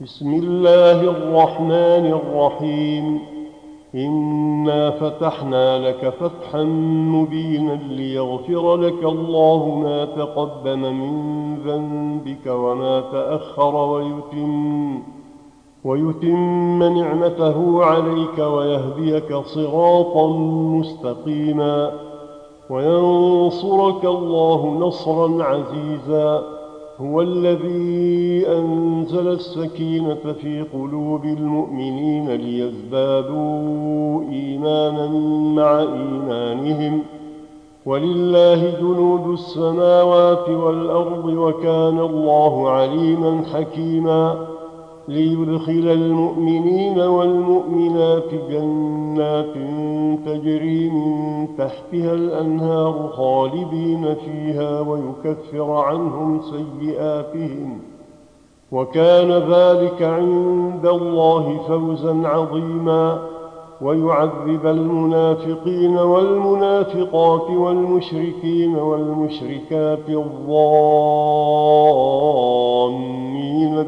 بسم الله الرحمن الرحيم. إنا فتحنا لك فتحا مبينا ليغفر لك الله ما تقدم من ذنبك وما تأخر ويتم نعمته عليك ويهديك صراطا مستقيما وينصرك الله نصرا عزيزا. هو الذي أنزل السكينة في قلوب المؤمنين ليزدادوا إيمانا مع إيمانهم ولله جنود السماوات والأرض وكان الله عليما حكيما. ليدخل المؤمنين والمؤمنات جنات تجري من تحتها الأنهار خالدين فيها ويكفر عنهم سيئاتهم وكان ذلك عند الله فوزا عظيما. ويعذب المنافقين والمنافقات والمشركين والمشركات الظانين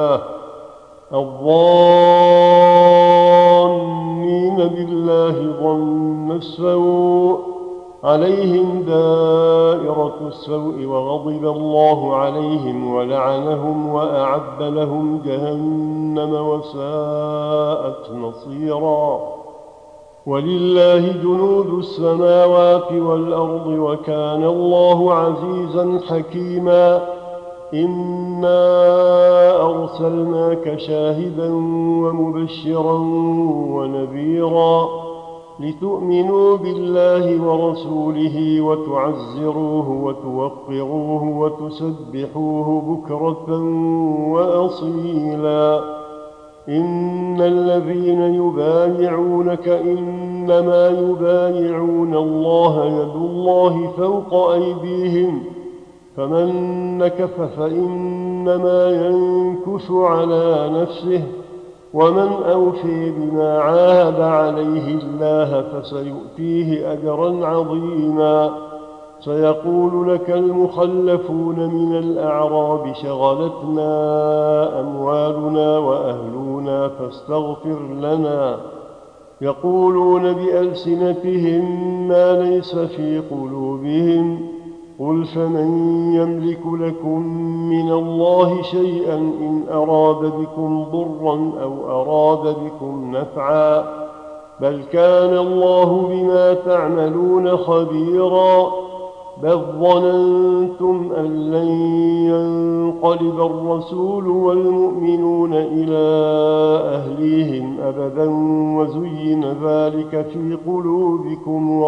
بالله ظن السوء عليهم دائرة السوء وغضب الله عليهم ولعنهم وأعد لهم جهنم وساءت مصيرا. ولله جنود السماوات والأرض وكان الله عزيزا حكيما. إنا أرسلناك شاهدا ومبشرا ونذيرا لتؤمنوا بالله ورسوله وتعزروه وتوقروه وتسبحوه بكرة وأصيلا. إن الذين يبايعونك إنما يبايعون الله يد الله فوق أيديهم فمن نكث فإنما ينكث على نفسه ومن أوفي بما عاهد عليه الله فسيؤتيه أجرا عظيما. سيقول لك المخلفون من الأعراب شغلتنا أموالنا وأهلنا فاستغفر لنا. يقولون بألسنتهم ما ليس في قلوبهم قل فمن يملك لكم من الله شيئا إن أراد بكم ضرا أو أراد بكم نفعا بل كان الله بما تعملون خبيرا. بل ظننتم أن لن ينقلب الرسول والمؤمنون إلى أهليهم أبدا وزين ذلك في قلوبكم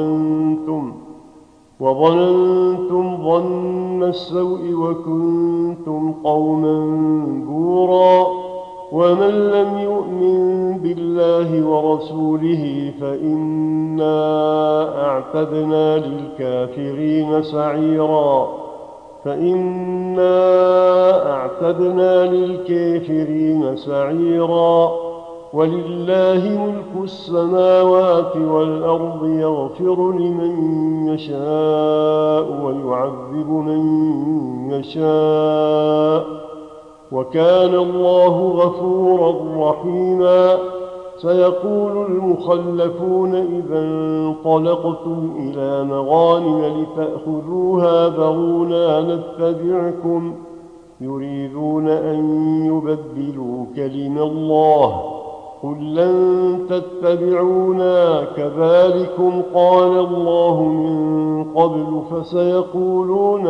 وظننتم ظن السوء وكنتم قوما بورا. ومن لم يؤمن بالله ورسوله فإنا أعتدنا للكافرين سعيرا. ولله ملك السماوات والأرض يغفر لمن يشاء ويعذب من يشاء وكان الله غفورا رحيما. سيقول المخلفون إذا انطلقتم إلى مغانم لتأخذوها ذرونا نتبعكم يريدون أن يبدلوا كلم الله قل لن تتبعونا كذلكم قال الله من قبل فسيقولون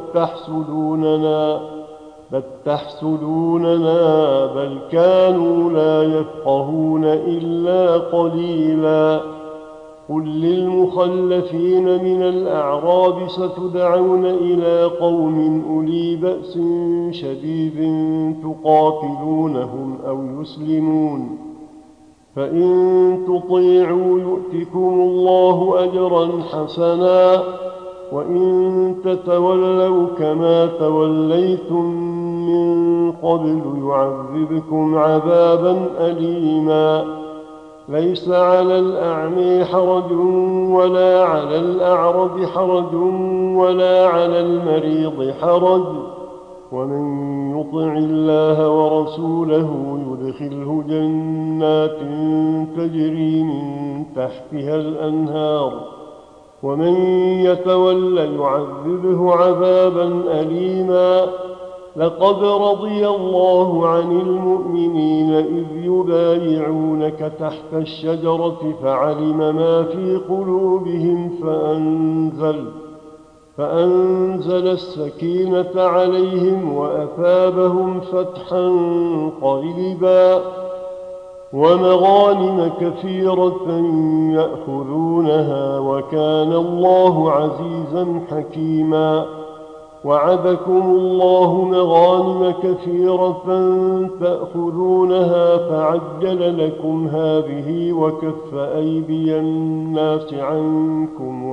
بل تحسدوننا بل كانوا لا يفقهون إلا قليلا. قل للمخلفين من الأعراب ستدعون إلى قوم أولي بأس شديد تقاتلونهم أو يسلمون فإن تطيعوا يؤتكم الله أجرا حسنا وإن تتولوا كما توليتم من قبل يعذبكم عذابا أليما. ليس على الأعمي حرج ولا على الأعرج حرج ولا على المريض حرج ومن يطع الله ورسوله يدخله جنات تجري من تحتها الأنهار، ومن يتول يعذبه عذابا أليما. لقد رضي الله عن المؤمنين إذ يبايعونك تحت الشجرة فعلم ما في قلوبهم فأنزل السكينة عليهم وأثابهم فتحا قريبا ومغانم كثيرة يأخذونها، وكان الله عزيزا حكيما. وعدكم الله مغانم كثيرة تأخذونها فعجل لكم هذه وكف أيدي الناس عنكم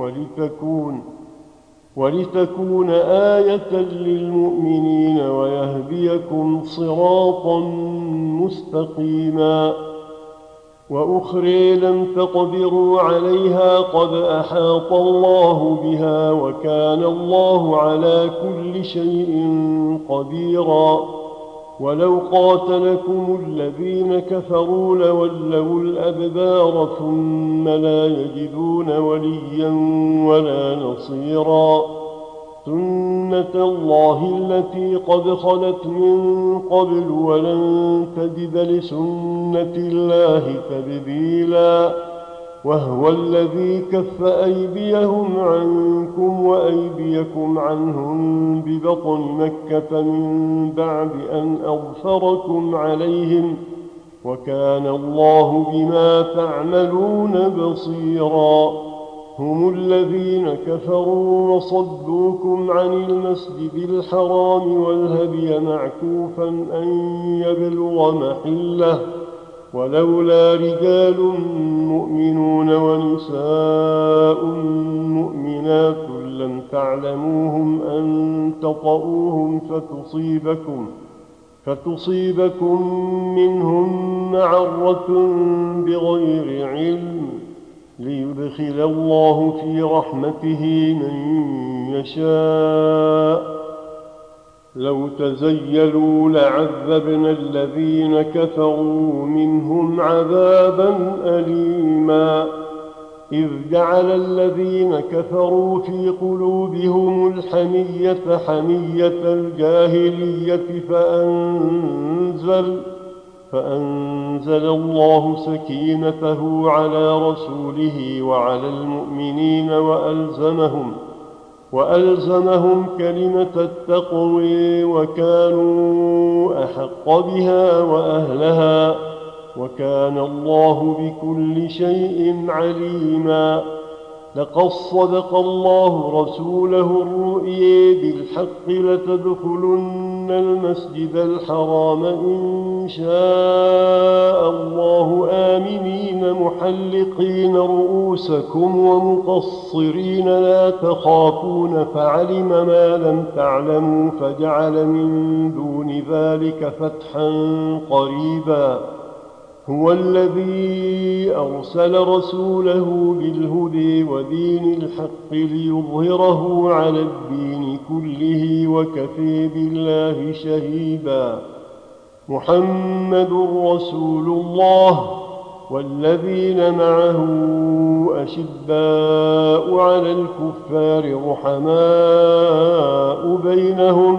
ولتكون آية للمؤمنين ويهديكم صراطا مستقيما. وأخرى لم تقدروا عليها قد أحاط الله بها، وكان الله على كل شيء قديرا. ولو قاتلكم الذين كفروا لولوا الأدبار ثم لا يجدون وليا ولا نصيرا. سنة الله التي قد خلت من قبل ولن تجد لسنة الله تبديلا. وهو الذي كف أيديهم عنكم وأيديكم عنهم ببطن مكة من بعد أن أظفركم عليهم، وكان الله بما تعملون بصيرا. هم الذين كفروا وصدوكم عن المسجد الحرام والهدي معكوفا أن يبلغ محله، ولولا رجال مؤمنون ونساء مؤمنات لم تعلموهم أن تطؤوهم فتصيبكم منهم معرة بغير علم، ليدخل الله في رحمته من يشاء. لو تزيلوا لعذبنا الذين كفروا منهم عذابا أليما. إذ جعل الذين كفروا في قلوبهم الحمية حمية الجاهلية فأنزل الله سكينته على رسوله وعلى المؤمنين وألزمهم كلمة التقوى وكانوا أحق بها وأهلها، وكان الله بكل شيء عليما. لقد صدق الله رسوله الرؤيا بالحق لتدخلن المسجد الحرام إن شاء الله آمنين محلقين رؤوسكم ومقصرين لا تخافون فعلم ما لم تعلموا فجعل من دون ذلك فتحا قريبا. هو الذي أرسل رسوله بالهدى ودين الحق ليظهره على الدين كله وكفى بالله شهيدا. محمد رسول الله والذين معه أشداء على الكفار رحماء بينهم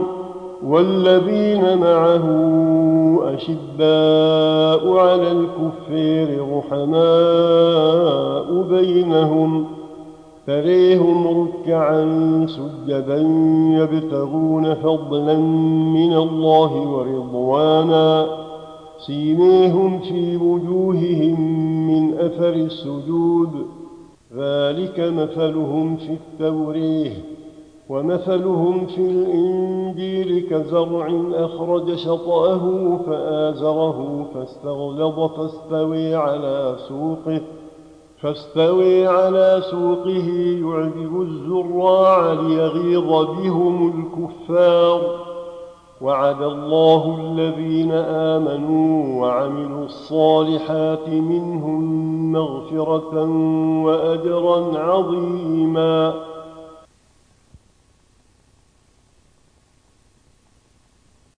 تريهم ركعا سجدا يبتغون فضلا من الله ورضوانا، سيماهم في وجوههم من أثر السجود، ذلك مثلهم في التوراة ومثلهم في الإنجيل كزرع أخرج شطأه فآزره فاستغلظ فاستوى على سوقه يعجب الزراع ليغيظ بهم الكفار. وعد الله الذين آمنوا وعملوا الصالحات منهم مغفرة وأجرا عظيما.